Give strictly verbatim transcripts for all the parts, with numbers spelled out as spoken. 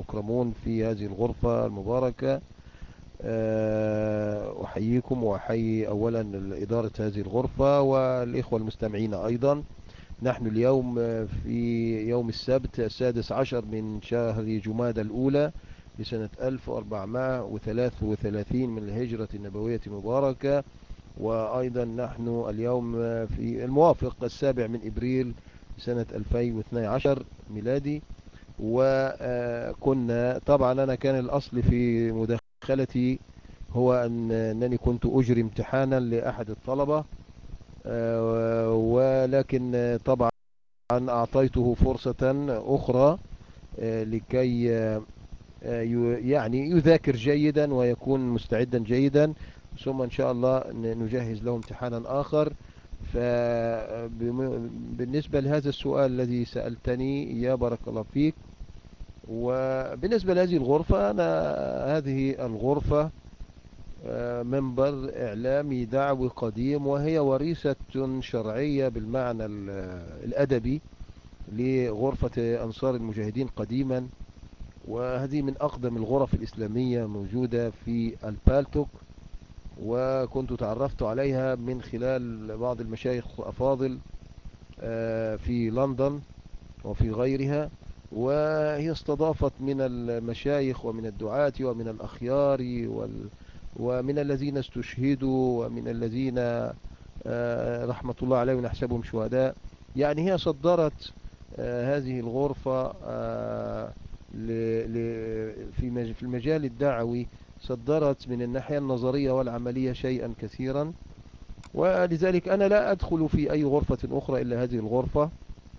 المكرمون في هذه الغرفة المباركة. أحييكم وأحيي أولا إدارة هذه الغرفة والإخوة المستمعين أيضا. نحن اليوم في يوم السبت السادس عشر من شهر جمادى الأولى لسنة ألف وأربعمائة وثلاثة وثلاثين من الهجرة النبوية المباركة، وأيضا نحن اليوم في الموافق السابع من إبريل سنة ألفين واثني عشر ميلادي. وكنا طبعا أنا كان الأصل في مداخلتي هو أن أنني كنت أجري امتحانا لأحد الطلبة، ولكن طبعا أعطيته فرصة أخرى لكي يعني يذاكر جيدا ويكون مستعدا جيدا، ثم إن شاء الله نجهز له امتحانا آخر. فبالنسبة لهذا السؤال الذي سألتني يا بارك الله فيك، وبالنسبة لهذه الغرفة، أنا هذه الغرفة منبر إعلامي دعوي قديم، وهي وريثة شرعية بالمعنى الأدبي لغرفة أنصار المجاهدين قديما، وهذه من أقدم الغرف الإسلامية موجودة في البالتوك، وكنت تعرفت عليها من خلال بعض المشايخ الأفاضل في لندن وفي غيرها، وهي استضافت من المشايخ ومن الدعاة ومن الأخيار وال ومن الذين استشهدوا ومن الذين رحمة الله عليهم نحسبهم شهداء. يعني هي صدرت هذه الغرفة في المجال الدعوي، صدرت من الناحية النظرية والعملية شيئا كثيرا، ولذلك أنا لا أدخل في أي غرفة أخرى إلا هذه الغرفة.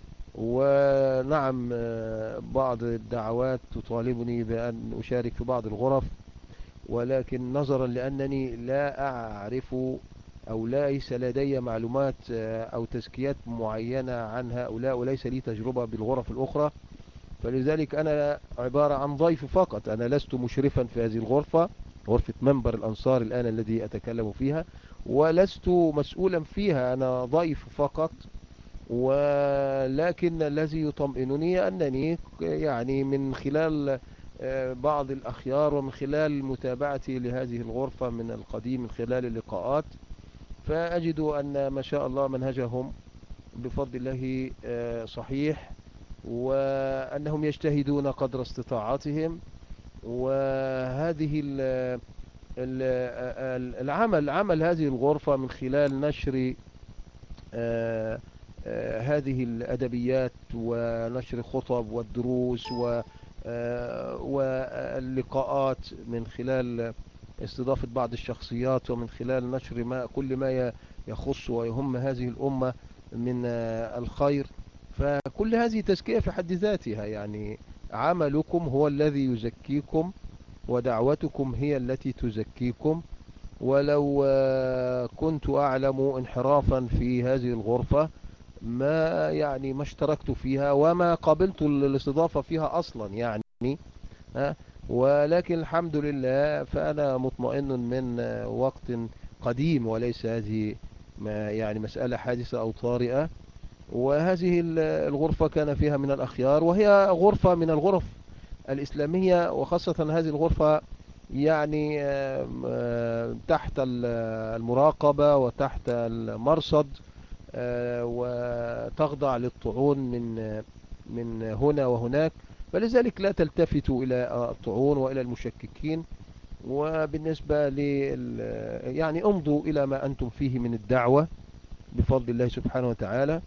ونعم بعض الدعوات تطالبني بأن أشارك في بعض الغرف، ولكن نظرا لأنني لا أعرف أو ليس لدي معلومات أو تزكيات معينة عن هؤلاء وليس لي تجربة بالغرف الأخرى، فلذلك أنا عبارة عن ضيف فقط. أنا لست مشرفا في هذه الغرفة، غرفة منبر الأنصار الآن الذي أتكلم فيها، ولست مسؤولا فيها، أنا ضيف فقط. ولكن الذي يطمئنني أنني يعني من خلال بعض الأخيار ومن خلال متابعتي لهذه الغرفة من القديم من خلال اللقاءات، فأجد أن ما شاء الله منهجهم بفضل الله صحيح، وأنهم يجتهدون قدر استطاعتهم. وهذه العمل عمل هذه الغرفة من خلال نشر هذه الأدبيات ونشر خطب والدروس واللقاءات من خلال استضافة بعض الشخصيات، ومن خلال نشر ما كل ما يخص ويهم هذه الأمة من الخير. فكل هذه تزكية في حد ذاتها، يعني عملكم هو الذي يزكيكم ودعوتكم هي التي تزكيكم. ولو كنت أعلم انحرافا في هذه الغرفة ما يعني ما اشتركت فيها وما قبلت الاستضافة فيها أصلا يعني. ولكن الحمد لله فأنا مطمئن من وقت قديم، وليس هذه ما يعني مسألة حادثة أو طارئة. وهذه الغرفة كان فيها من الأخيار، وهي غرفة من الغرف الإسلامية، وخاصة هذه الغرفة يعني تحت المراقبة وتحت المرصد، وتخضع للطعون من من هنا وهناك، فلذلك لا تلتفتوا إلى الطعون وإلى المشككين. وبالنسبة لل يعني امضوا إلى ما أنتم فيه من الدعوة بفضل الله سبحانه وتعالى،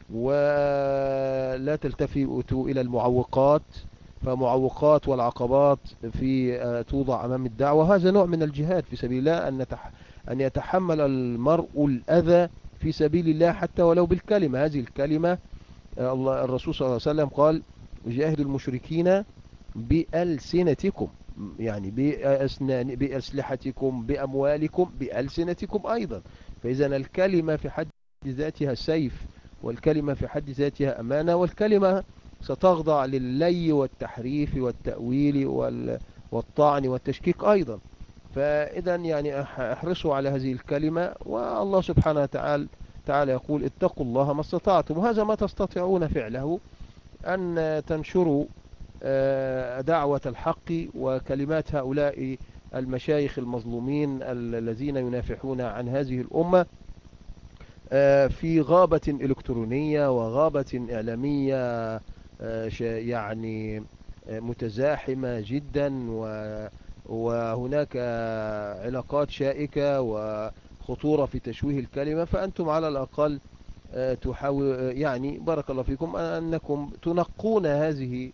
ولا تلتفتوا إلى المعوقات، فمعوقات والعقبات في توضع أمام الدعوة هذا نوع من الجهاد في سبيل الله، أن أن يتحمل المرء الأذى في سبيل الله حتى ولو بالكلمة. هذه الكلمة الله الرسول صلى الله عليه وسلم قال: جاهدوا المشركين بألسنتكم، يعني بأسنان بأسلحتكم بأموالكم بألسنتكم أيضا. فإذا الكلمة في حد ذاتها سيف، والكلمة في حد ذاتها أمانة، والكلمة ستخضع لللي والتحريف والتأويل والطعن والتشكيك أيضا. فإذا يعني احرصوا على هذه الكلمة، والله سبحانه وتعالى تعالى يقول: اتقوا الله ما استطعتم. وهذا ما تستطيعون فعله، أن تنشروا دعوة الحق وكلمات هؤلاء المشايخ المظلومين الذين ينافحون عن هذه الأمة في غابة إلكترونية وغابة إعلامية يعني متزاحمة جدا، وهناك علاقات شائكة وخطورة في تشويه الكلمة. فأنتم على الأقل تحاول يعني بارك الله فيكم أنكم تنقون هذه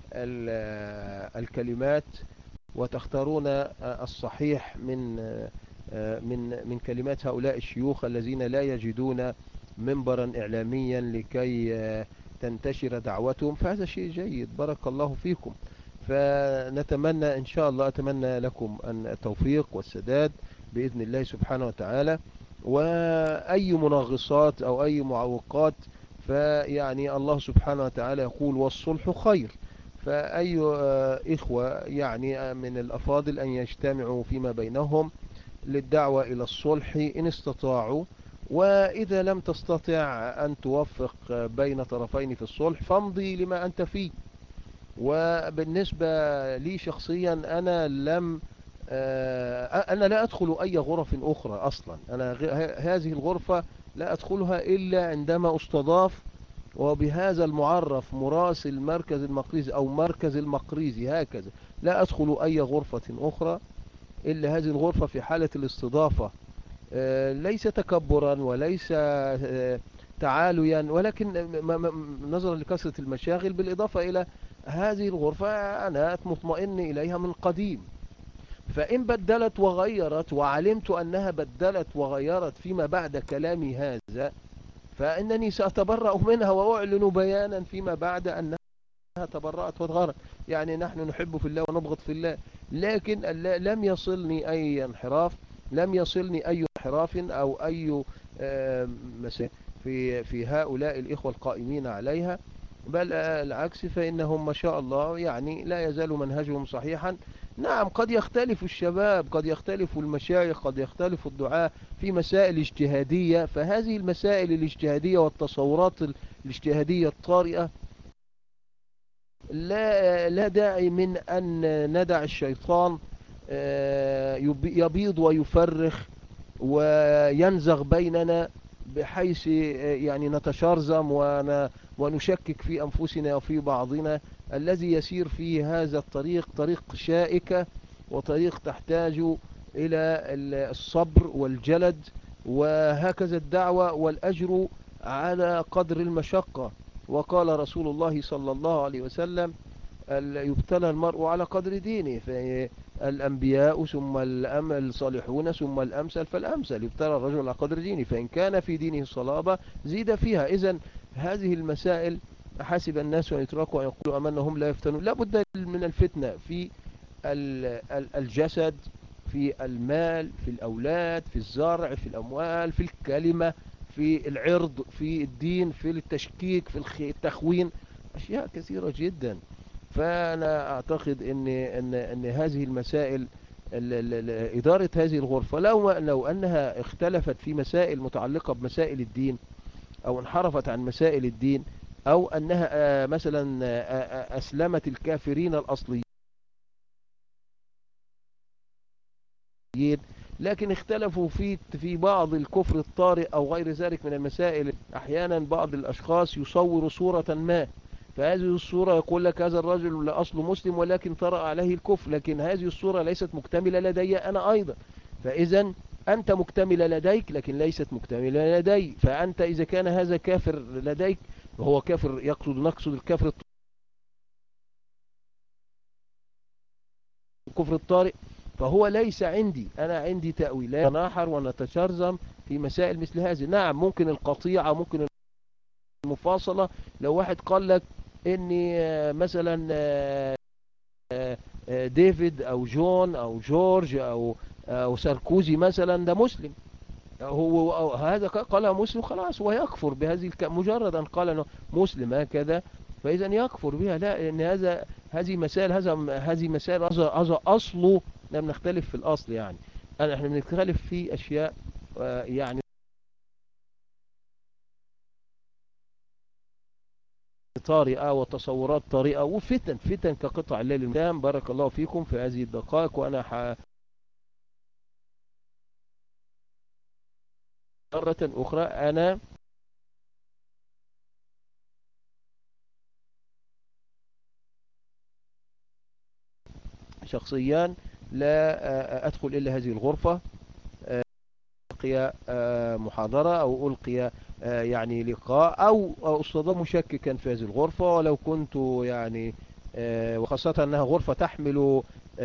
الكلمات وتختارون الصحيح من من من كلمات هؤلاء الشيوخ الذين لا يجدون منبرا إعلاميا لكي تنتشر دعوتهم. فهذا شيء جيد، بارك الله فيكم. فنتمنى إن شاء الله، أتمنى لكم أن التوفيق والسداد بإذن الله سبحانه وتعالى. وأي مناغصات أو أي معوقات فيعني الله سبحانه وتعالى يقول والصلح خير. فأي إخوة يعني من الأفاضل أن يجتمعوا فيما بينهم للدعوة إلى الصلح إن استطاعوا، وإذا لم تستطع أن توفق بين طرفين في الصلح فامضي لما أنت فيه. وبالنسبة لي شخصيا أنا لم أنا لا أدخل أي غرف أخرى أصلا. أنا هذه الغرفة لا أدخلها إلا عندما أستضاف، وبهذا المعرف مراسل مركز المقريزي أو مركز المقريزي هكذا. لا أدخل أي غرفة أخرى إلا هذه الغرفة في حالة الاستضافة، ليس تكبرا وليس تعاليا، ولكن نظرا لكثرة المشاغل. بالإضافة إلى هذه الغرفة أنا مطمئن إليها من قديم، فإن بدلت وغيرت وعلمت أنها بدلت وغيرت فيما بعد كلامي هذا فإنني سأتبرأ منها وأعلن بيانا فيما بعد أنها تبرأت وتغيرت. يعني نحن نحب في الله ونبغض في الله، لكن لم يصلني أي انحراف، لم يصلني أي انحراف أو أي في في هؤلاء الإخوة القائمين عليها، بل العكس، فإنهم ما شاء الله يعني لا يزال منهجهم صحيحا. نعم قد يختلف الشباب، قد يختلف المشايخ، قد يختلف الدعاة في مسائل اجتهادية، فهذه المسائل الاجتهادية والتصورات الاجتهادية الطارئة لا لا داعي من أن ندع الشيطان يبيض ويفرخ وينزغ بيننا بحيث يعني نتشرذم ونشكك في أنفسنا وفي بعضنا. الذي يسير في هذا الطريق طريق شائكة وطريق تحتاج إلى الصبر والجلد، وهكذا الدعوة والأجر على قدر المشقة. وقال رسول الله صلى الله عليه وسلم يبتلى المرء على قدر دينه، فالأنبياء ثم الصالحون ثم الأمثل فالأمثل. يبتلى الرجل على قدر دينه، فإن كان في دينه صلابة زيد فيها. إذن هذه المسائل حسب الناس أن يتركوا أن يقولوا أمنا هم لا يفتنون. لا بد من الفتنة في الجسد، في المال، في الأولاد، في الزرع، في الأموال، في الكلمة، في العرض، في الدين، في التشكيك، في التخوين، أشياء كثيرة جدا. فأنا أعتقد أن, أن, أن هذه المسائل إدارة هذه الغرفة لو, لو أنها اختلفت في مسائل متعلقة بمسائل الدين أو انحرفت عن مسائل الدين، أو أنها مثلا أسلمت الكافرين الأصليين لكن اختلفوا في في بعض الكفر الطارئ أو غير ذلك من المسائل. أحيانا بعض الأشخاص يصور صورة ما، فهذه الصورة يقول لك هذا الرجل لأصله مسلم ولكن طرأ عليه الكفر، لكن هذه الصورة ليست مكتملة لدي أنا أيضا. فإذا أنت مكتملة لديك لكن ليست مكتملة لدي. فأنت إذا كان هذا كافر لديك وهو كافر، يقصد نقصد الكافر الكفر الطارئ، فهو ليس عندي. أنا عندي تأويلات نتناحر ونتشرذم في مسائل مثل هذه. نعم ممكن القطيعة، ممكن المفاصلة. لو واحد قال لك إني مثلا ديفيد أو جون أو جورج أو أو ساركوزي مثلا ده مسلم، هو هذا قال مسلم خلاص ويكفر بهذه الك... مجرد أن قال أنه مسلم هكذا فإذا يكفر بها. لا، لأن هذا هذه مسائل هذا هذه مسائل هذا هذا أصله. لم نختلف في الأصل، يعني أنا إحنا بنختلف في أشياء يعني طارئة وتصورات طارئة وفتن فتن كقطع الليل المظلم. بارك الله فيكم في هذه الدقائق، وأنا مرة أخرى أنا شخصيا لا أدخل إلا هذه الغرفة، ألقي محاضرة أو ألقي يعني لقاء أو أصطدم مشككا في هذه الغرفة، ولو كنت يعني وخاصة أنها غرفة تحمل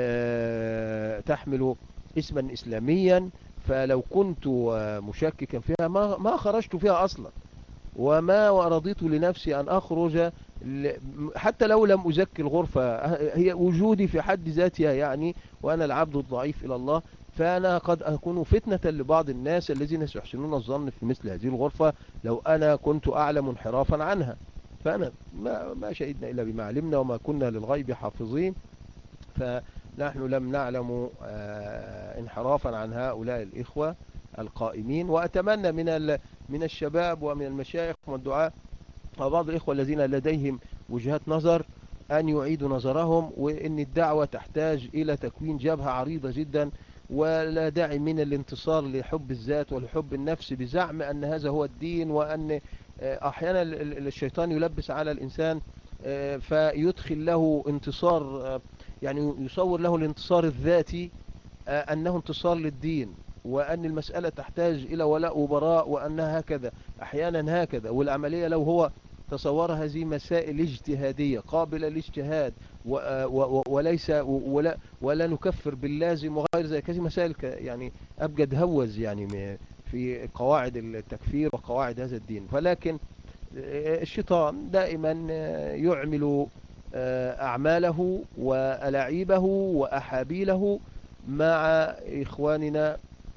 تحمل اسما إسلاميا، فلو كنت مشككا فيها ما ما خرجت فيها أصلا، وما رضيت لنفسي أن أخرج حتى لو لم أزكي الغرفة. هي وجودي في حد ذاتها يعني، وأنا العبد الضعيف إلى الله، فأنا قد أكون فتنة لبعض الناس الذين سيحسنون الظن في مثل هذه الغرفة لو أنا كنت أعلم انحرافا عنها. فأنا ما, ما شهدنا إلا بما علمنا وما كنا للغيب حافظين، فنحن لم نعلم انحرافا عن هؤلاء الإخوة القائمين. وأتمنى من من الشباب ومن المشايخ والدعاء وبعض الإخوة الذين لديهم وجهات نظر أن يعيدوا نظرهم، وإن الدعوة تحتاج إلى تكوين جبهة عريضة جدا، ولا داعي من الانتصار لحب الذات ولحب النفس بزعم أن هذا هو الدين، وأن أحيانا الشيطان يلبس على الإنسان فيدخل له انتصار، يعني يصور له الانتصار الذاتي أنه انتصار للدين، وأن المسألة تحتاج إلى ولاء وبراء، وأنها هكذا أحيانا هكذا. والعملية لو هو تصور هذه مسائل اجتهادية قابلة للاجتهاد وليس ولا, ولا نكفر باللازم وغير ذلك، هذه مسائل يعني أبجد هوز يعني في قواعد التكفير وقواعد هذا الدين. ولكن الشيطان دائما يعمل أعماله وألاعيبه وأحابيله مع إخواننا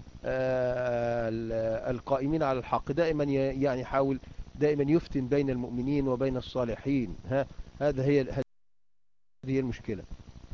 القائمين على الحق، دائما يعني يحاول دائما يفتن بين المؤمنين وبين الصالحين. ها هذا هي هذه هي المشكلة.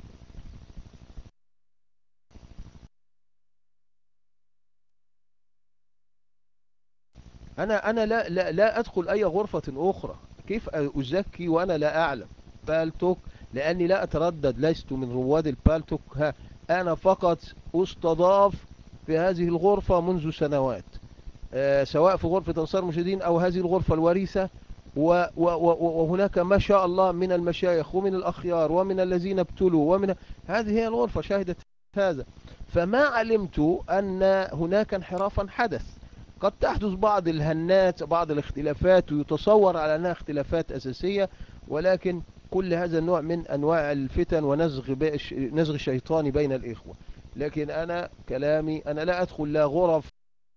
أنا أنا لا لا لا أدخل أي غرفة أخرى، كيف أزكي وأنا لا أعلم بالتوك؟ لأني لا أتردد، لست من رواد البالتوك. ها أنا فقط أستضاف في هذه الغرفة منذ سنوات، أه سواء في غرفة أنصار المرشدين أو هذه الغرفة الوريثة، وهناك ما شاء الله من المشايخ ومن الأخيار ومن الذين ابتلوا، ومن هذه هي الغرفة شاهدت هذا. فما علمت أن هناك انحرافا حدث. قد تحدث بعض الهنات بعض الاختلافات ويتصور على أنها اختلافات أساسية، ولكن كل هذا النوع من أنواع الفتن ونزغ نزغ الشيطان بين الإخوة. لكن أنا كلامي أنا لا أدخل لا غرف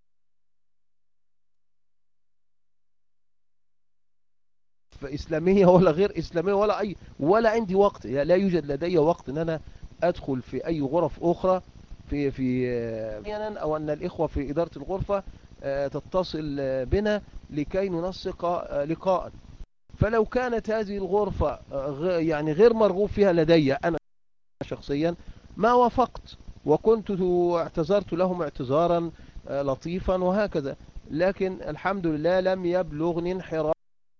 إسلامية ولا غير إسلامية ولا أي ولا عندي وقت، لا يوجد لدي وقت أن أنا أدخل في أي غرف أخرى في في أو أن الإخوة في إدارة الغرفة تتصل بنا لكي ننسق لقاء. فلو كانت هذه الغرفة يعني غير مرغوب فيها لدي أنا شخصيا ما وافقت، وكنت اعتذرت لهم اعتذارا لطيفا وهكذا. لكن الحمد لله لم يبلغني انحراف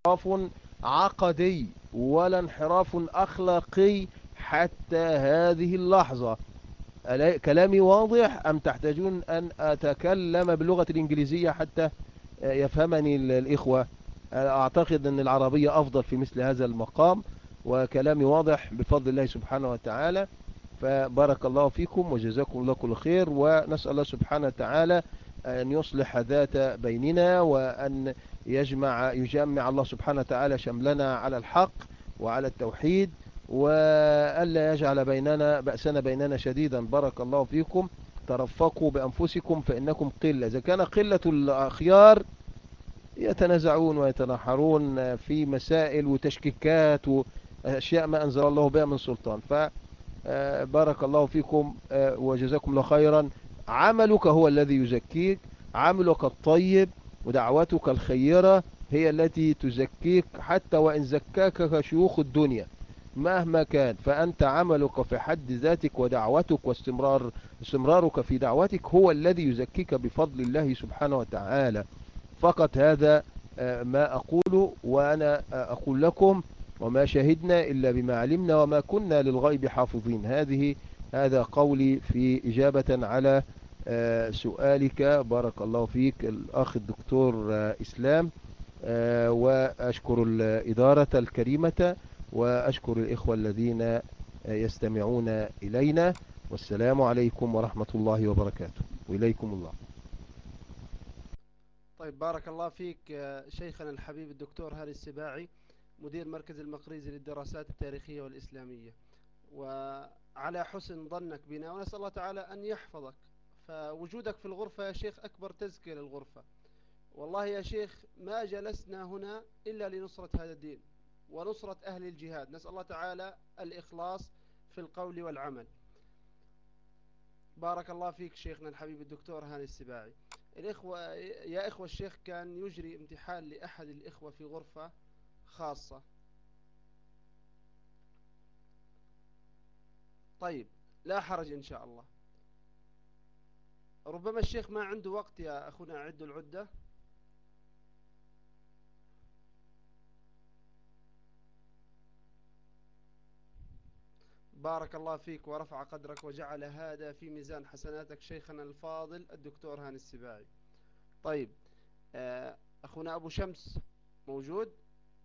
عقدي ولا انحراف أخلاقي حتى هذه اللحظة. كلامي واضح أم تحتاجون أن أتكلم باللغة الإنجليزية حتى يفهمني الإخوة؟ أعتقد أن العربية أفضل في مثل هذا المقام، وكلامي واضح بفضل الله سبحانه وتعالى. فبارك الله فيكم وجزاكم الله كل خير، ونسأل الله سبحانه وتعالى أن يصلح ذات بيننا، وأن يجمع يجمع الله سبحانه وتعالى شملنا على الحق وعلى التوحيد، وألا يجعل بيننا بأسنا بيننا شديدا. بارك الله فيكم. ترفقوا بأنفسكم فإنكم قلة. إذا كان قلة الأخيار يتنازعون ويتناحرون في مسائل وتشكيكات وأشياء ما أنزل الله بها من سلطان. فبارك الله فيكم وجزاكم الله خيرا. عملك هو الذي يزكيك، عملك الطيب ودعوتك الخيرة هي التي تزكيك، حتى وإن زكاك شيوخ الدنيا مهما كان، فأنت عملك في حد ذاتك ودعوتك واستمرار استمرارك في دعوتك هو الذي يزكيك بفضل الله سبحانه وتعالى. فقط هذا ما أقوله. وأنا أقول لكم وما شهدنا إلا بما علمنا وما كنا للغيب حافظين. هذه هذا قولي في إجابة على آه، سؤالك. بارك الله فيك الأخ الدكتور آه، إسلام. آه، وأشكر الإدارة الكريمة وأشكر الإخوة الذين آه، يستمعون إلينا. والسلام عليكم ورحمة الله وبركاته. وإليكم الله. طيب، بارك الله فيك آه، شيخنا الحبيب الدكتور هاني السباعي، مدير مركز المقريزي للدراسات التاريخية والإسلامية، وعلى حسن ظنك بنا، ونسأل الله تعالى أن يحفظك. فوجودك في الغرفة يا شيخ أكبر تزكية للغرفة. والله يا شيخ ما جلسنا هنا إلا لنصرة هذا الدين ونصرة أهل الجهاد. نسأل الله تعالى الإخلاص في القول والعمل. بارك الله فيك شيخنا الحبيب الدكتور هاني السباعي. الإخوة يا إخوة، الشيخ كان يجري امتحان لأحد الإخوة في غرفة خاصة. طيب، لا حرج إن شاء الله. ربما الشيخ ما عنده وقت يا أخونا، أعد العدة. بارك الله فيك ورفع قدرك وجعل هذا في ميزان حسناتك شيخنا الفاضل الدكتور هاني السباعي. طيب، آه، أخونا أبو شمس موجود؟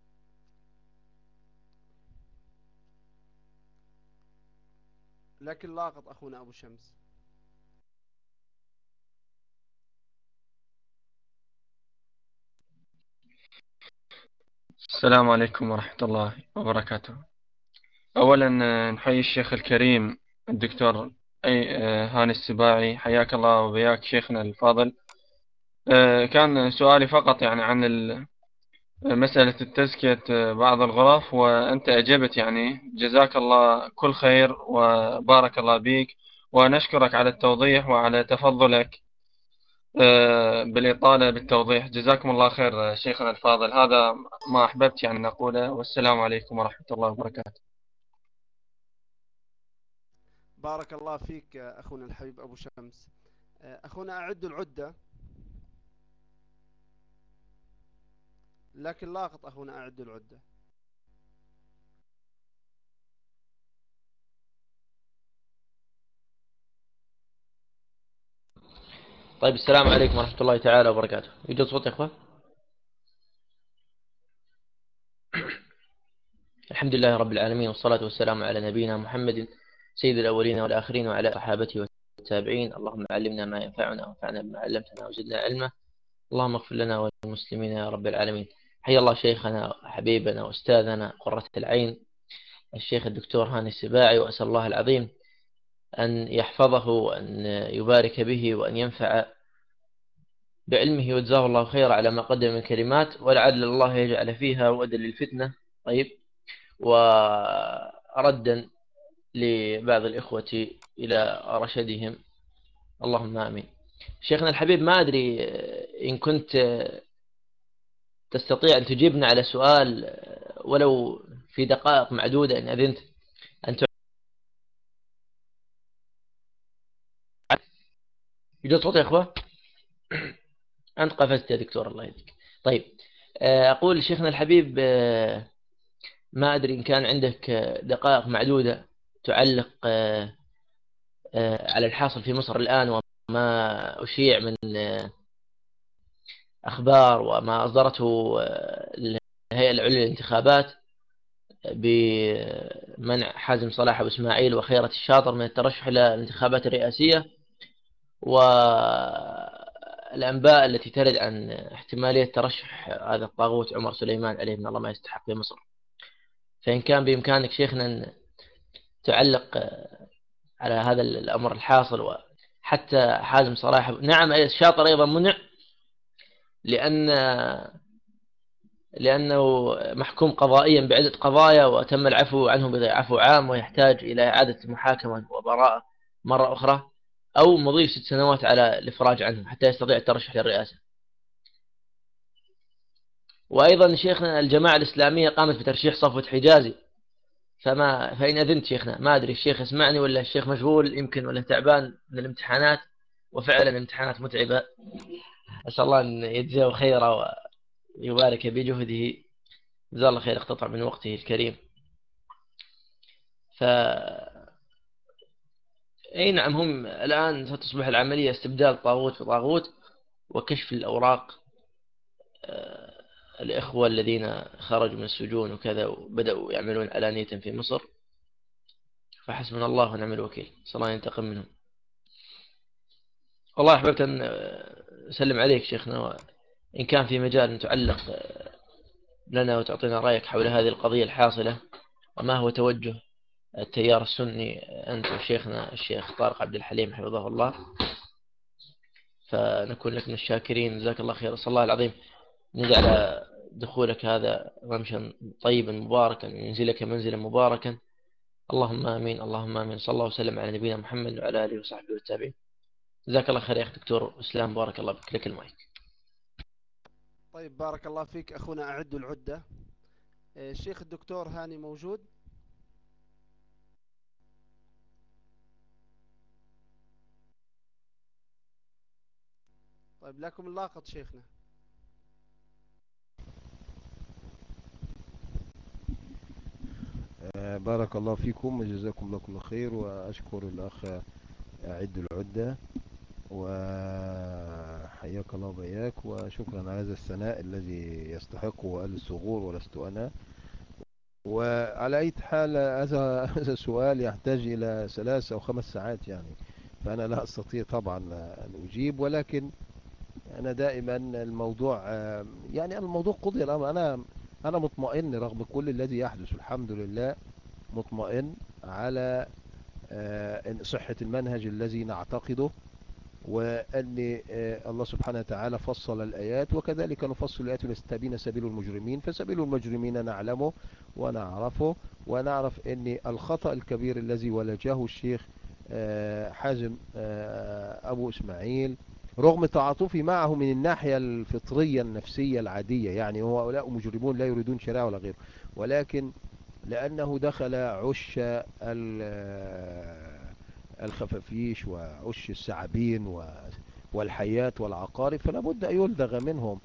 لكن لاقط أخونا أبو شمس. السلام عليكم ورحمة الله وبركاته. أولا آه، نحيي الشيخ الكريم الدكتور أي آه، هاني السباعي، حياك الله وبياك شيخنا الفاضل. آه، كان سؤالي فقط يعني عن ال- مسألة التزكية آه، بعض الغرف، وأنت أجبت، يعني جزاك الله كل خير وبارك الله بيك، ونشكرك على التوضيح وعلى تفضلك آه، بالإطالة بالتوضيح. جزاكم الله خير آه، شيخنا الفاضل. هذا ما أحببت يعني نقوله، والسلام عليكم ورحمة الله وبركاته. بارك الله فيك أخونا الحبيب أبو شمس. آه، أخونا أعد العدة، لكن لاقط أخونا أعد العدة. طيب، السلام عليكم ورحمة الله تعالى وبركاته. يوجد صوت يا إخوة؟ الحمد لله رب العالمين، والصلاة والسلام على نبينا محمد سيد الأولين والآخرين وعلى صحابته والتابعين. اللهم علمنا ما ينفعنا وانفعنا بما علمتنا وزدنا علما. اللهم اغفر لنا وللمسلمين يا رب العالمين. حيا الله شيخنا حبيبنا وأستاذنا قرة العين الشيخ الدكتور هاني السباعي، وأسأل الله العظيم أن يحفظه وأن يبارك به وأن ينفع بعلمه، وجزاه الله خير على ما قدم من كلمات، ولعل الله يجعل فيها ودا للفتنة. طيب، وردا لبعض الإخوة إلى رشدهم، اللهم آمين. شيخنا الحبيب، ما أدري إن كنت تستطيع أن تجيبنا على سؤال ولو في دقائق معدودة إن أذنت، أن تعلم. يوجد صوت يا إخوة؟ أنت قفزت يا دكتور، الله يهديك. طيب، أقول شيخنا الحبيب، ما أدري إن كان عندك دقائق معدودة تعلق على الحاصل في مصر الآن، وما أشيع من أخبار وما أصدرته الهيئة العليا للانتخابات بمنع حازم صلاح أبو إسماعيل وخيرة الشاطر من الترشح إلى الانتخابات الرئاسية، والأنباء التي ترد عن احتمالية ترشح هذا الطاغوت عمر سليمان عليه من الله ما يستحق في مصر. فإن كان بإمكانك شيخنا أن تعلق على هذا الأمر الحاصل، وحتى حازم صلاح، نعم الشاطر أيضا منع لأن لأنه محكوم قضائيا بعدة قضايا وتم العفو عنه بعفو عام، ويحتاج إلى إعادة محاكمة وبراءة مرة أخرى، أو مضي ست سنوات على الإفراج عنه حتى يستطيع الترشح للرئاسة. وأيضا شيخنا الجماعة الإسلامية قامت بترشيح صفوة حجازي، فما فإن أذنت شيخنا، ما أدري الشيخ يسمعني ولا الشيخ مشغول يمكن، ولا تعبان من الامتحانات، وفعلا الامتحانات متعبة. أسأل الله أن يجزيه خيرا ويبارك بجهده جزاه الله خير اقتطع من وقته الكريم. ف أي نعم، هم الآن ستصبح العملية استبدال طاغوت بطاغوت وكشف الأوراق. آه، الإخوة الذين خرجوا من السجون وكذا وبدأوا يعملون علانية في مصر، فحسبنا الله ونعم الوكيل، صلى الله ينتقم منهم. والله أحببت أن أسلم عليك شيخنا، إن كان في مجال أن تعلق لنا وتعطينا رأيك حول هذه القضية الحاصلة، وما هو توجه التيار السني أنت وشيخنا الشيخ طارق عبد الحليم حفظه الله، فنكون لك من الشاكرين. جزاك الله خير. صلى الله العظيم نجعل دخولك هذا رمشا طيبا مباركا، ينزلك منزلا مباركا. اللهم آمين، اللهم آمين. صلى الله وسلم على نبينا محمد وعلى آله وصحبه والتابعين. جزاك الله خير يا أخي دكتور إسلام، بارك الله بك. لك المايك. طيب بارك الله فيك أخونا. أعد العدة. الشيخ الدكتور هاني موجود؟ طيب لكم اللاقط شيخنا. بارك الله فيكم وجزاكم الله كل خير، وأشكر الأخ أعد العدة وحياك الله وبياك، وشكرا على هذا الثناء الذي يستحقه أهل الثغور ولست أنا. وعلى أي حال هذا هذا السؤال يحتاج إلى ثلاث أو خمس ساعات يعني، فأنا لا أستطيع طبعا أن أجيب، ولكن أنا دائما الموضوع يعني الموضوع قضي الأمر. أنا أنا مطمئن رغم كل الذي يحدث، الحمد لله مطمئن على صحة المنهج الذي نعتقده، وأن الله سبحانه وتعالى فصل الآيات، وكذلك نفصل الآيات لتستبين سبيل المجرمين. فسبيل المجرمين نعلمه ونعرفه، ونعرف أن الخطأ الكبير الذي ولجه الشيخ حازم أبو إسماعيل رغم تعاطفي معه من الناحية الفطرية النفسية العادية، يعني هو هؤلاء مجرمون لا يريدون شريعة ولا غيره، ولكن لأنه دخل عش الخفافيش وعش الثعابين والحياة والعقارب، فلا بد أن يلدغ منهم.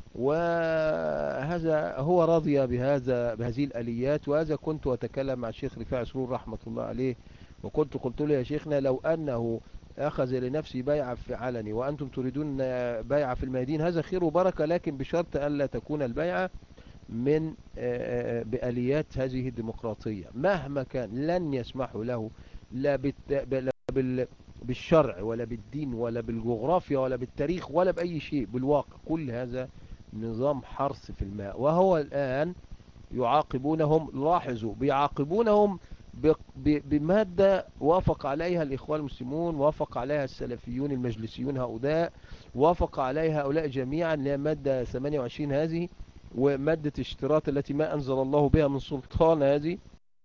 وهذا هو رضي بهذا بهذه الآليات. وهذا كنت أتكلم مع الشيخ رفاعي سرور رحمة الله عليه، وكنت قلت له يا شيخنا لو أنه أخذ لنفسي بيعة في علني وأنتم تريدون بيعة في الميادين هذا خير وبركة، لكن بشرط ألا تكون البيعة من بآليات هذه الديمقراطية. مهما كان لن يسمحوا له لا بالشرع ولا بالدين ولا بالجغرافيا ولا بالتاريخ ولا بأي شيء بالواقع. كل هذا نظام حرث في الماء. وهو الآن يعاقبونهم، لاحظوا بيعاقبونهم بمادة وافق عليها الإخوان المسلمون، وافق عليها السلفيون المجلسيون هؤلاء، وافق عليها هؤلاء جميعا، اللي هي مادة ثمانية وعشرين هذه، ومادة اشتراط التي ما أنزل الله بها من سلطان هذه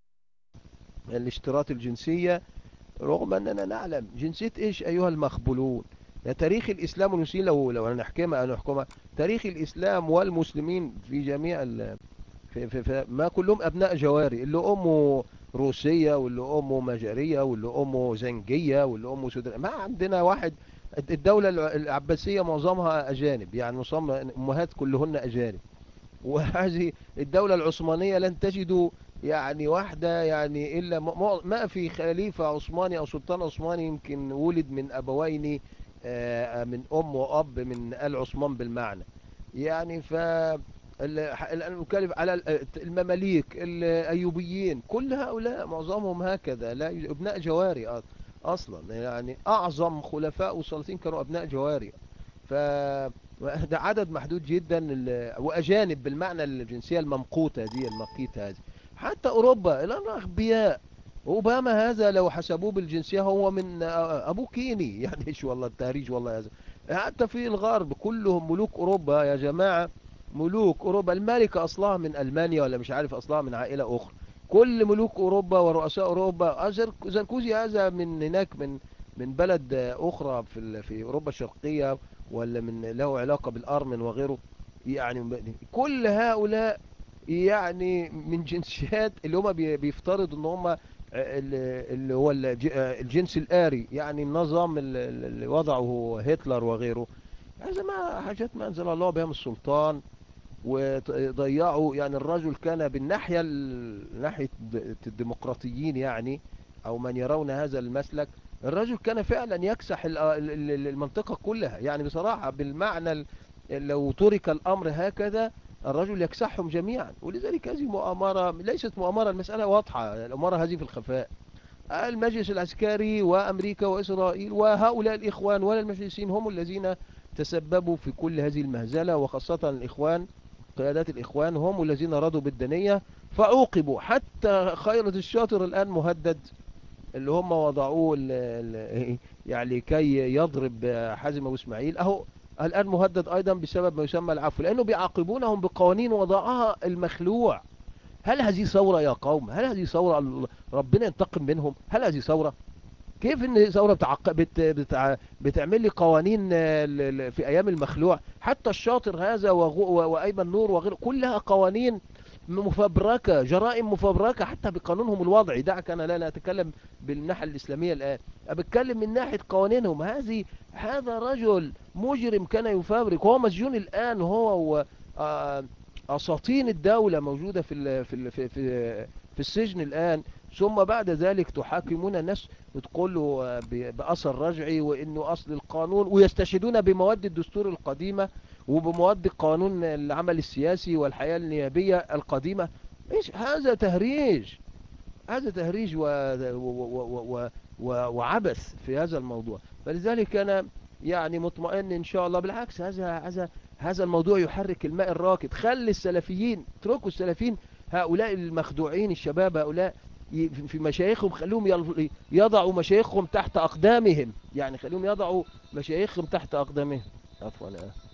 الاشتراط الجنسية. رغم أننا نعلم جنسية إيش أيها المخبولون. تاريخ الإسلام والمسلمين لو لو نحكمها أو نحكمها، تاريخ الإسلام والمسلمين في جميع في في في ما كلهم أبناء جواري، اللي أمه روسية واللي أمه مجرية واللي أمه زنجية واللي أمه سودان. ما عندنا واحد. الدولة العباسية معظمها أجانب، يعني معظم أمهات كلهن أجانب. وهذه الدولة العثمانية لن تجدوا يعني واحدة يعني إلا ما في خليفة عثماني أو سلطان عثماني يمكن ولد من أبوين من أم وأب من آل عثمان بالمعنى يعني. ف الكلف على المماليك الأيوبيين كل هؤلاء معظمهم هكذا، لا ابناء جواري أصلا، يعني أعظم خلفاء وسلاطين كانوا أبناء جواري. فده عدد محدود جدا، وأجانب بالمعنى الجنسية الممقوتة دي المقيتة هذه. حتى أوروبا الآن أغبياء. أوباما هذا لو حسبوه بالجنسية هو من أبو كيني يعني، إيش والله التهريج والله هذا. حتى في الغرب كلهم ملوك أوروبا يا جماعة، ملوك أوروبا. الملكة أصلها من ألمانيا ولا مش عارف أصلها من عائلة أخرى. كل ملوك أوروبا ورؤساء أوروبا. زركوزي هذا من هناك من من بلد أخرى في في أوروبا الشرقية، ولا من له علاقة بالأرمن وغيره. يعني كل هؤلاء يعني من جنسيات اللي هم بيفترضوا ان هم اللي هو الجنس الآري، يعني النظام اللي وضعه هتلر وغيره. هذا ما حاجات ما أنزل الله بها من السلطان. وضيعوا. يعني الرجل كان بالناحية ناحية الديمقراطيين يعني، أو من يرون هذا المسلك، الرجل كان فعلا يكسح المنطقة كلها يعني بصراحة بالمعنى. لو ترك الأمر هكذا الرجل يكسحهم جميعا. ولذلك هذه مؤامرة ليست مؤامرة، المسألة واضحة، الأمارة هذه في الخفاء. المجلس العسكري وأمريكا وإسرائيل وهؤلاء الإخوان ولا المجلسين هم الذين تسببوا في كل هذه المهزلة، وخاصة الإخوان، قيادات الإخوان هم الذين رضوا بالدنية فعوقبوا. حتى خيرت الشاطر الآن مهدد، اللي هم وضعوه يعني كي يضرب حازم أبو إسماعيل، أهو الآن مهدد أيضا بسبب ما يسمى العفو، لأنه بيعاقبونهم بقوانين وضعها المخلوع. هل هذه ثورة يا قوم؟ هل هذه ثورة ربنا ينتقم منهم؟ هل هذه ثورة؟ كيف ان ثورة بتعق... بت... بتع... بتعمل لي قوانين في ايام المخلوع؟ حتى الشاطر هذا وغو... وايمن نور وغيره كلها قوانين مفبركة، جرائم مفبركة حتى بقانونهم الوضعي. دعك انا لا اتكلم بالناحية الاسلامية الان، بتكلم من ناحية قوانينهم هذه. هذا رجل مجرم كان يفبرك، وهو مسجون الان، هو و... آ... اساطين الدولة موجودة في ال... في ال... في في, في السجن الان. ثم بعد ذلك تحاكمون الناس وتقول له بأثر رجعي وإنه أصل القانون، ويستشهدون بمواد الدستور القديمة وبمواد قانون العمل السياسي والحياة النيابية القديمة. إيش هذا؟ تهريج، هذا تهريج و... و... و... و... وعبث في هذا الموضوع. فلذلك أنا يعني مطمئن إن شاء الله. بالعكس، هذا هذا هذا الموضوع يحرك الماء الراكد. خلي السلفيين، اتركوا السلفيين، هؤلاء المخدوعين الشباب هؤلاء في مشايخهم، خلوهم يضعوا مشايخهم تحت أقدامهم. يعني خلوهم يضعوا مشايخهم تحت أقدامهم. عفوا،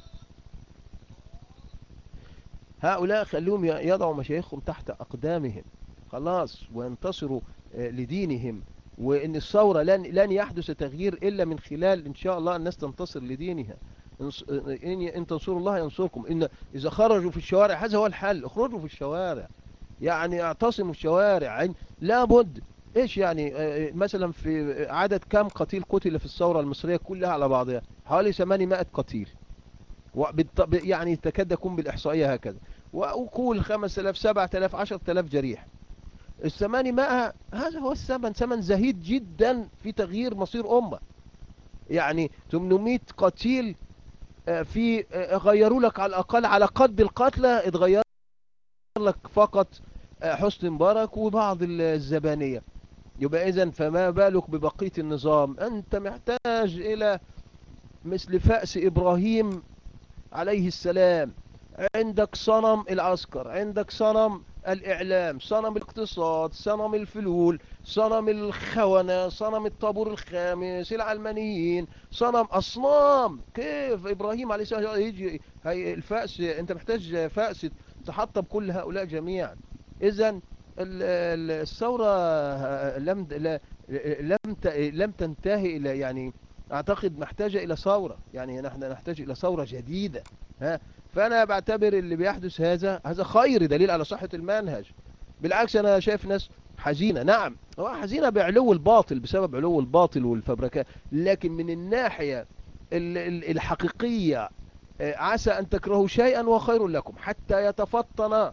هؤلاء خلوهم يضعوا مشايخهم تحت أقدامهم خلاص، وينتصروا لدينهم. وإن الثورة لن لن يحدث تغيير إلا من خلال إن شاء الله الناس تنتصر لدينها. إن تنصروا الله ينصركم. إن إذا خرجوا في الشوارع هذا هو الحل، اخرجوا في الشوارع، يعني اعتصموا الشوارع. لابد ايش يعني مثلا في عدد كم قتيل قتل في الثورة المصرية كلها على بعضها؟ حوالي ثمانمائة قتيل، يعني تكاد يكون بالإحصائية هكذا. وأقول خمسة آلاف سبعة آلاف عشرة آلاف جريح. الثمانمائة هذا هو الثمن، ثمن زهيد جدا في تغيير مصير أمة. يعني ثمانمائة قتيل في غيروا لك على الأقل على قد القتلى اتغير لك فقط حسني مبارك وبعض الزبانية. يبقى إذن فما بالك ببقية النظام؟ أنت محتاج إلى مثل فأس إبراهيم عليه السلام. عندك صنم العسكر، عندك صنم الإعلام، صنم الاقتصاد، صنم الفلول، صنم الخونة، صنم الطابور الخامس، العلمانيين، صنم أصنام. كيف إبراهيم عليه السلام يجي هي الفأس؟ أنت محتاج فأس تحطم كل هؤلاء جميعا. إذن الثورة لم لم لم تنتهي إلى، يعني أعتقد محتاجة إلى ثورة، يعني نحن نحتاج إلى ثورة جديدة. ها، فأنا بعتبر اللي بيحدث هذا هذا خير، دليل على صحة المنهج. بالعكس أنا شايف ناس حزينة، نعم هو حزينة بعلو الباطل، بسبب علو الباطل والفبركات، لكن من الناحية الحقيقية عسى أن تكرهوا شيئا وخير لكم، حتى يتفطن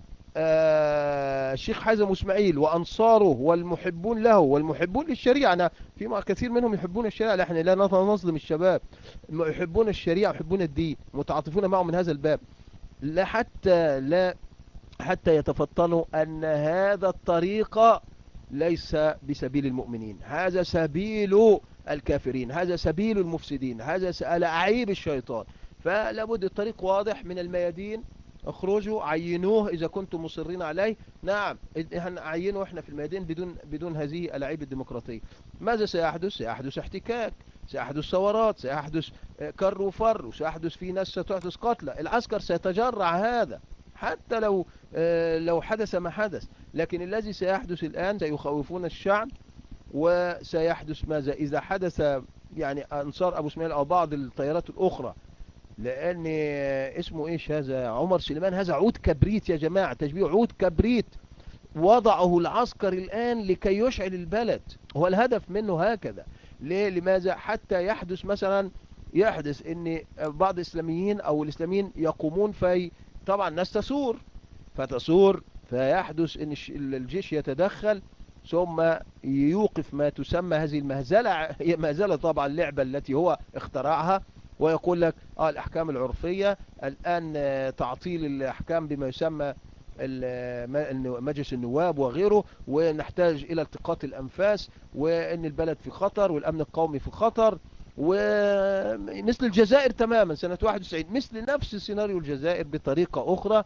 الشيخ حازم إسماعيل وأنصاره والمحبون له والمحبون للشريعة. أنا في كثير منهم يحبون الشريعة، نحن لا نظلم الشباب، يحبون الشريعة ويحبون الدين، متعاطفون معه من هذا الباب، لا حتى لا حتى يتفطنوا أن هذا الطريق ليس بسبيل المؤمنين، هذا سبيل الكافرين، هذا سبيل المفسدين، هذا لأعيب الشيطان. فلابد الطريق واضح من الميادين. اخرجوا، عينوه إذا كنتم مصرين عليه. نعم عينوه احنا في الميادين بدون بدون هذه الألاعيب الديمقراطية. ماذا سيحدث؟ سيحدث احتكاك، سيحدث ثورات، سيحدث كر وفر، وسيحدث في ناس ستحدث قتلى. العسكر سيتجرع هذا حتى لو لو حدث ما حدث. لكن الذي سيحدث الآن سيخوفون الشعب. وسيحدث ماذا إذا حدث؟ يعني أنصار أبو إسماعيل أو بعض التيارات الأخرى، لأن اسمه إيش هذا؟ عمر سليمان، هذا عود كبريت يا جماعة، تشبيه عود كبريت وضعه العسكر الآن لكي يشعل البلد. هو الهدف منه هكذا. ليه؟ لماذا؟ حتى يحدث مثلا يحدث ان بعض الإسلاميين أو الإسلاميين يقومون في طبعا الناس تثور، فتثور فيحدث ان الجيش يتدخل ثم يوقف ما تسمى هذه المهزلة. هي مهزلة طبعا اللعبة التي هو اخترعها، ويقول لك اه الأحكام العرفية الآن تعطيل الأحكام بما يسمى مجلس النواب وغيره، ونحتاج إلى التقاط الأنفاس، وأن البلد في خطر والأمن القومي في خطر، ومثل الجزائر تماما سنة واحد وتسعين، مثل نفس سيناريو الجزائر بطريقة أخرى.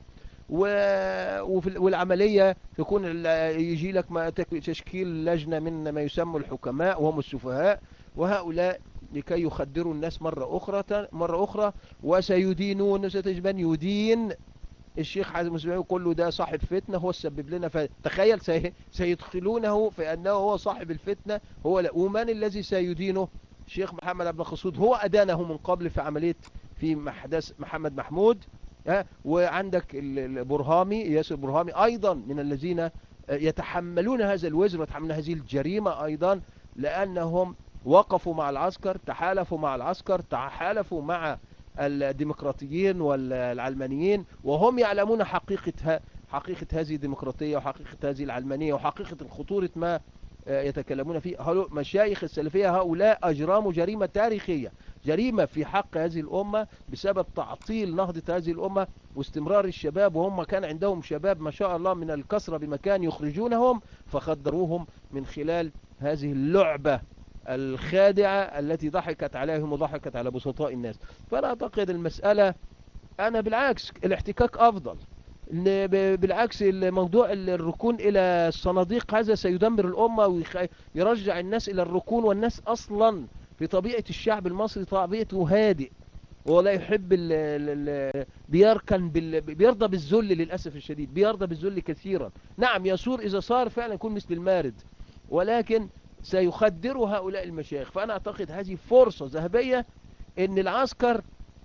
والعملية تكون يجي لك تشكيل لجنة من ما يسمى الحكماء وهم السفهاء، وهؤلاء لكي يخدروا الناس مرة أخرى مرة أخرى وسيدينون. ستجد من يدين الشيخ حازم الإسماعيلي يقول له ده صاحب فتنة، هو السبب لنا. فتخيل سيدخلونه في أنه هو صاحب الفتنة. هو لا. ومن الذي سيدينه؟ الشيخ محمد عبد القصود، هو أدانه من قبل في عملية في محدث محمد محمود. ها، وعندك البرهامي ياسر برهامي أيضا من الذين يتحملون هذا الوزر ويتحملون هذه الجريمة أيضا، لأنهم وقفوا مع العسكر، تحالفوا مع العسكر، تحالفوا مع الديمقراطيين والعلمانيين، وهم يعلمون حقيقة حقيقة هذه الديمقراطية وحقيقة هذه العلمانية وحقيقة الخطورة ما يتكلمون فيه. مشايخ السلفية هؤلاء أجرموا جريمة تاريخية، جريمة في حق هذه الأمة بسبب تعطيل نهضة هذه الأمة واستمرار الشباب، وهم كان عندهم شباب ما شاء الله من الكثرة بمكان يخرجونهم، فخدروهم من خلال هذه اللعبة الخادعة التي ضحكت عليهم وضحكت على بسطاء الناس. فأنا أعتقد المسألة، أنا بالعكس الاحتكاك أفضل. بالعكس الموضوع الركون إلى الصناديق هذا سيدمر الأمة ويرجع الناس إلى الركون. والناس أصلا في طبيعة الشعب المصري طبيعته هادئ ولا يحب ال ال بيركن بال بيرضى بالذل للأسف الشديد، بيرضى بالذل كثيرا. نعم يسور إذا صار فعلا يكون مثل المارد، ولكن سيخدر هؤلاء المشايخ. فأنا أعتقد هذه فرصة ذهبية إن العسكر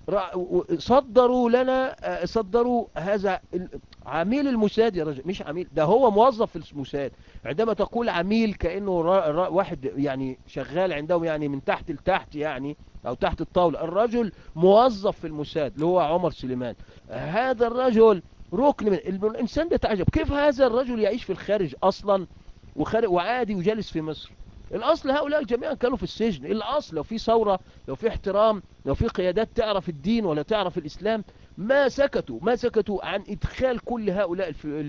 صدروا لنا صدروا هذا عميل الموساد. يا رجل مش عميل، ده هو موظف في الموساد. عندما تقول عميل كأنه واحد يعني شغال عندهم يعني من تحت لتحت يعني أو تحت الطاولة. الرجل موظف في الموساد اللي هو عمر سليمان. هذا الرجل ركن من الإنسان بيتعجب كيف هذا الرجل يعيش في الخارج أصلا وخارج وعادي وجالس في مصر. الأصل هؤلاء جميعا كانوا في السجن. الأصل لو في ثورة، لو في احترام، لو في قيادات تعرف الدين ولا تعرف الإسلام، ما سكتوا ما سكتوا عن إدخال كل هؤلاء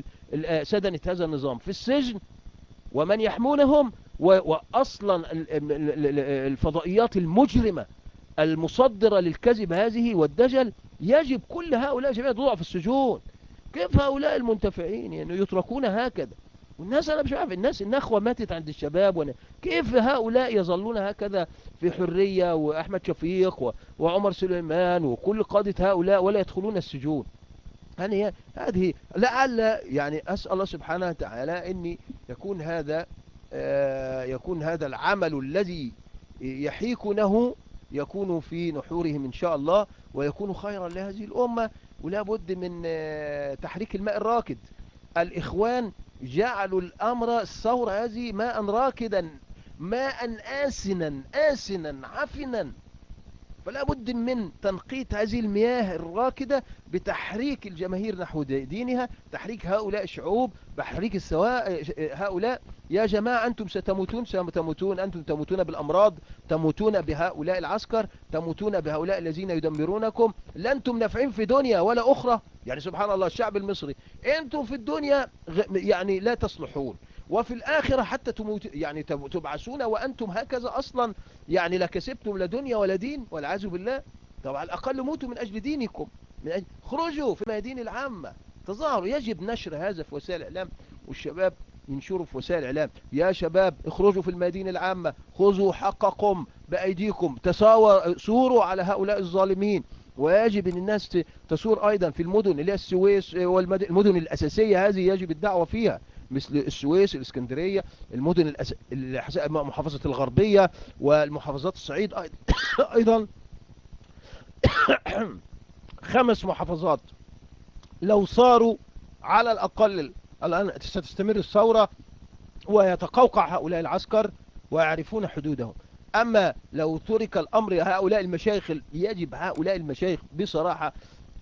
سدنة هذا النظام في السجن ومن يحمونهم. وأصلا الفضائيات المجرمة المصدرة للكذب هذه والدجل يجب كل هؤلاء جميعا يضعوا في السجون. كيف هؤلاء المنتفعين يعني يتركون هكذا؟ والناس أنا مش عارف، الناس النخوة ماتت عند الشباب وانا كيف هؤلاء يظلون هكذا في حرية، وأحمد شفيق وعمر سليمان وكل قادة هؤلاء ولا يدخلون السجون؟ يعني هذه لعل يعني أسأل الله سبحانه وتعالى أن يكون هذا يكون هذا العمل الذي يحيكونه يكون في نحورهم إن شاء الله، ويكون خيرا لهذه الأمة. ولا بد من تحريك الماء الراكد. الإخوان جعلوا الأمر الثورة هذه ماء راكدا، ماء آسنا آسنا عفنا. فلا بد من تنقيط هذه المياه الراكدة بتحريك الجماهير نحو دينها، تحريك هؤلاء الشعوب، تحريك السواء هؤلاء. يا جماعة أنتم ستموتون ستموتون أنتم تموتون بالأمراض، تموتون بهؤلاء العسكر، تموتون بهؤلاء الذين يدمرونكم. لا أنتم نافعين في دنيا ولا أخرى. يعني سبحان الله الشعب المصري أنتم في الدنيا يعني لا تصلحون، وفي الآخرة حتى تموت يعني تبعثون وأنتم هكذا أصلا يعني لا كسبتم لا دنيا ولا دين والعياذ بالله. طبعا على الأقل موتوا من أجل دينكم، من أجل خرجوا في الميادين العامة، تظاهروا. يجب نشر هذا في وسائل الإعلام، والشباب ينشروا في وسائل الإعلام. يا شباب اخرجوا في الميادين العامة، خذوا حقكم بأيديكم، تساوروا سوروا على هؤلاء الظالمين. ويجب أن الناس تسور أيضا في المدن اللي هي السويس والمدن الأساسية هذه يجب الدعوة فيها، مثل السويس، الإسكندرية، المدن الأس... محافظة الغربية والمحافظات الصعيد أيضا. خمس محافظات لو صاروا على الأقل الآن ستستمر الثورة ويتقوقع هؤلاء العسكر ويعرفون حدودهم. أما لو ترك الأمر هؤلاء المشايخ، يجب هؤلاء المشايخ بصراحة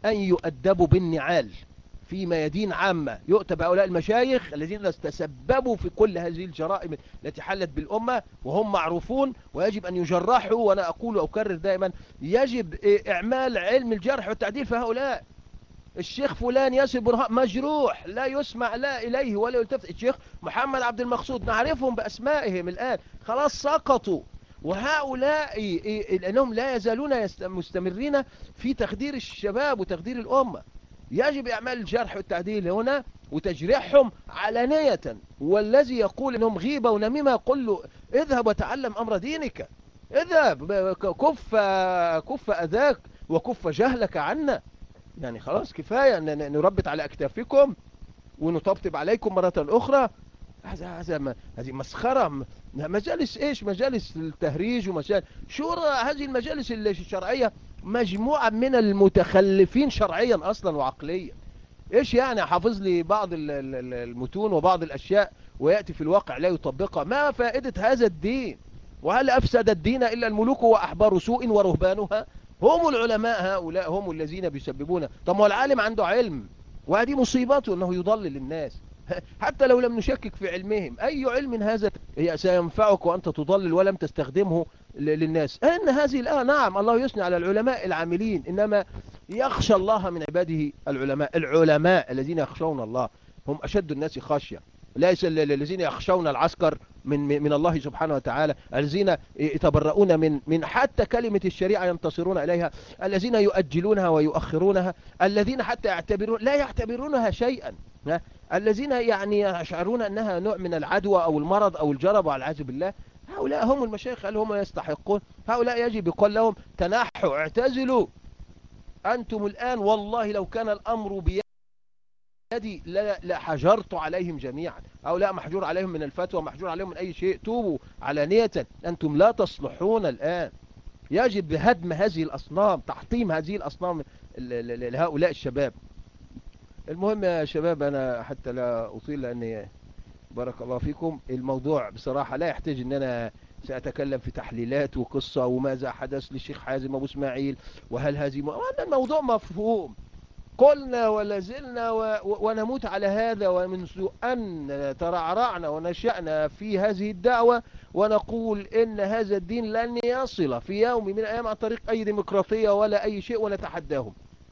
أن يؤدبوا بالنعال في ميادين عامة، يؤتى بهؤلاء المشايخ الذين تسببوا في كل هذه الجرائم التي حلت بالأمة وهم معروفون، ويجب أن يجرحوا. وأنا أقول وأكرر دائما يجب إعمال علم الجرح والتعديل في هؤلاء. الشيخ فلان ياسر برهان مجروح لا يسمع لا إليه ولا يلتفت. الشيخ محمد عبد المقصود نعرفهم بأسمائهم الآن، خلاص سقطوا. وهؤلاء لأنهم لا يزالون مستمرين في تخدير الشباب وتخدير الأمة. يجب إعمال الجرح والتعديل هنا وتجريحهم علانية. والذي يقول أنهم غيبة ونميمة يقول له اذهب وتعلم أمر دينك، اذهب كف كف أذاك وكف جهلك عنا. يعني خلاص كفاية أن نربط على أكتافكم ونطبطب عليكم مرة أخرى. هذا هذا هذه مسخرة. مجالس إيش؟ مجالس التهريج ومجالس شورى. هذه المجالس الشرعية مجموعة من المتخلفين شرعيا أصلا وعقليا. إيش يعني حافظ لي بعض المتون وبعض الأشياء ويأتي في الواقع لا يطبقها؟ ما فائدة هذا الدين؟ وهل أفسد الدين إلا الملوك وأحبار سوء ورهبانها؟ هم العلماء هؤلاء هم الذين بيسببون. طب ما العالم عنده علم، وهذه مصيبته أنه يضلل الناس حتى لو لم نشكك في علمهم. أي علم هذا سينفعك وأنت تضلل ولم تستخدمه للناس؟ أن هذه الآية نعم الله يثني على العلماء العاملين، إنما يخشى الله من عباده العلماء. العلماء الذين يخشون الله هم أشد الناس خشية، ليس الذين يخشون العسكر من من الله سبحانه وتعالى، الذين يتبرؤون من من حتى كلمة الشريعة ينتصرون إليها، الذين يؤجلونها ويؤخرونها، الذين حتى يعتبرون لا يعتبرونها شيئا، الذين يعني يشعرون أنها نوع من العدوى أو المرض أو الجرب والعياذ بالله. هؤلاء هم المشايخ اللي هم يستحقون. هؤلاء يجب يقول لهم تنحوا اعتزلوا. أنتم الآن والله لو كان الأمر بيدي لحجرت عليهم جميعا. هؤلاء محجور عليهم من الفتوى، محجور عليهم من أي شيء. توبوا علانية، أنتم لا تصلحون الآن. يجب هدم هذه الأصنام، تحطيم هذه الأصنام لهؤلاء الشباب. المهم يا شباب أنا حتى لا أطيل لأني بارك الله فيكم الموضوع بصراحة لا يحتاج أن أنا سأتكلم في تحليلات وقصة وماذا حدث للشيخ حازم أبو اسماعيل وهل هذه م... الموضوع مفهوم. قلنا ولازلنا و... ونموت على هذا، ومنذ أن ترعرعنا ونشأنا في هذه الدعوة ونقول إن هذا الدين لن يصل في يوم من الأيام عن طريق أي ديمقراطية ولا أي شيء، ونتحداهم.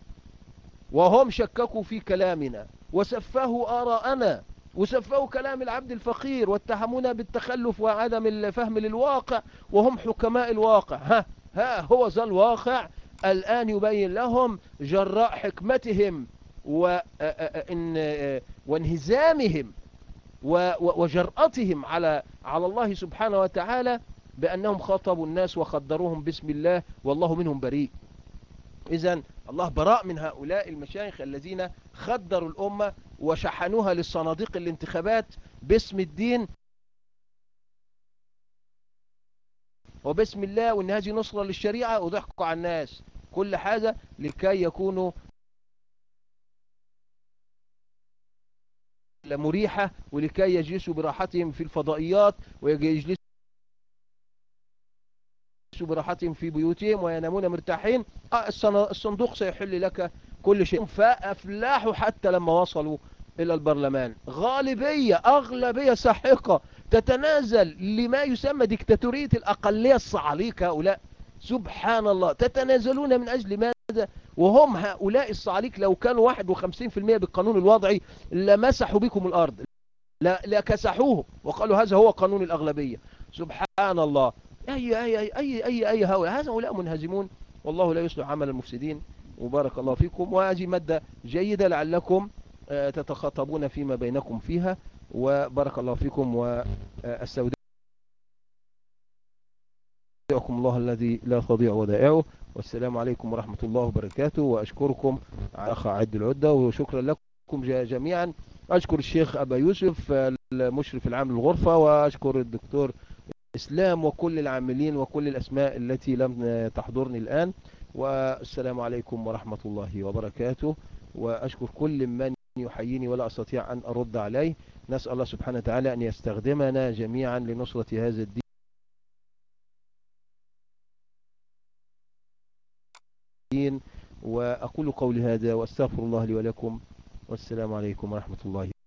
وهم شككوا في كلامنا وسفهوا آراءنا وسفهوا كلام العبد الفقير واتهمونا بالتخلف وعدم الفهم للواقع، وهم حكماء الواقع. ها ها هو ذا الواقع الآن يبين لهم جراء حكمتهم وانهزامهم وجرأتهم على على الله سبحانه وتعالى بأنهم خاطبوا الناس وخدروهم باسم الله والله منهم بريء. إذن الله براء من هؤلاء المشايخ الذين خدروا الأمة وشحنوها للصناديق الانتخابات باسم الدين وباسم الله، وإن هذه نصرة للشريعة، وضحكوا على الناس كل حاجة لكي يكونوا مريحة ولكي يجلسوا براحتهم في الفضائيات ويجلسوا براحتهم في بيوتهم وينامون مرتاحين. الصندوق سيحل لك كل شيء. فأفلاحوا حتى لما وصلوا إلى البرلمان غالبية أغلبية ساحقة تتنازل لما يسمى ديكتاتورية الأقلية الصعاليك. هؤلاء سبحان الله تتنازلون من أجل ماذا؟ وهم هؤلاء الصعاليك لو كانوا واحد وخمسين في المئة بالقانون الوضعي لمسحوا بكم الأرض، لكسحوه وقالوا هذا هو قانون الأغلبية. سبحان الله. أي أي أي أي أي, أي هؤلاء هؤلاء منهزمون، والله لا يصلح عمل المفسدين. وبارك الله فيكم. وهذه مادة جيدة لعلكم تتخاطبون فيما بينكم فيها. وبارك الله فيكم واستودعكم الله الذي لا تضيع ودائعه. والسلام عليكم ورحمة الله وبركاته. وأشكركم على أخ عد العدة، وشكرا لكم جميعا. أشكر الشيخ أبا يوسف المشرف العام للغرفة، وأشكر الدكتور إسلام وكل العاملين وكل الأسماء التي لم تحضرني الآن. والسلام عليكم ورحمة الله وبركاته. وأشكر كل من يحييني ولا أستطيع أن أرد عليه. نسأل الله سبحانه وتعالى أن يستخدمنا جميعا لنصرة هذا الدين وأقول قولي هذا وأستغفر الله لي ولكم، والسلام عليكم ورحمة الله.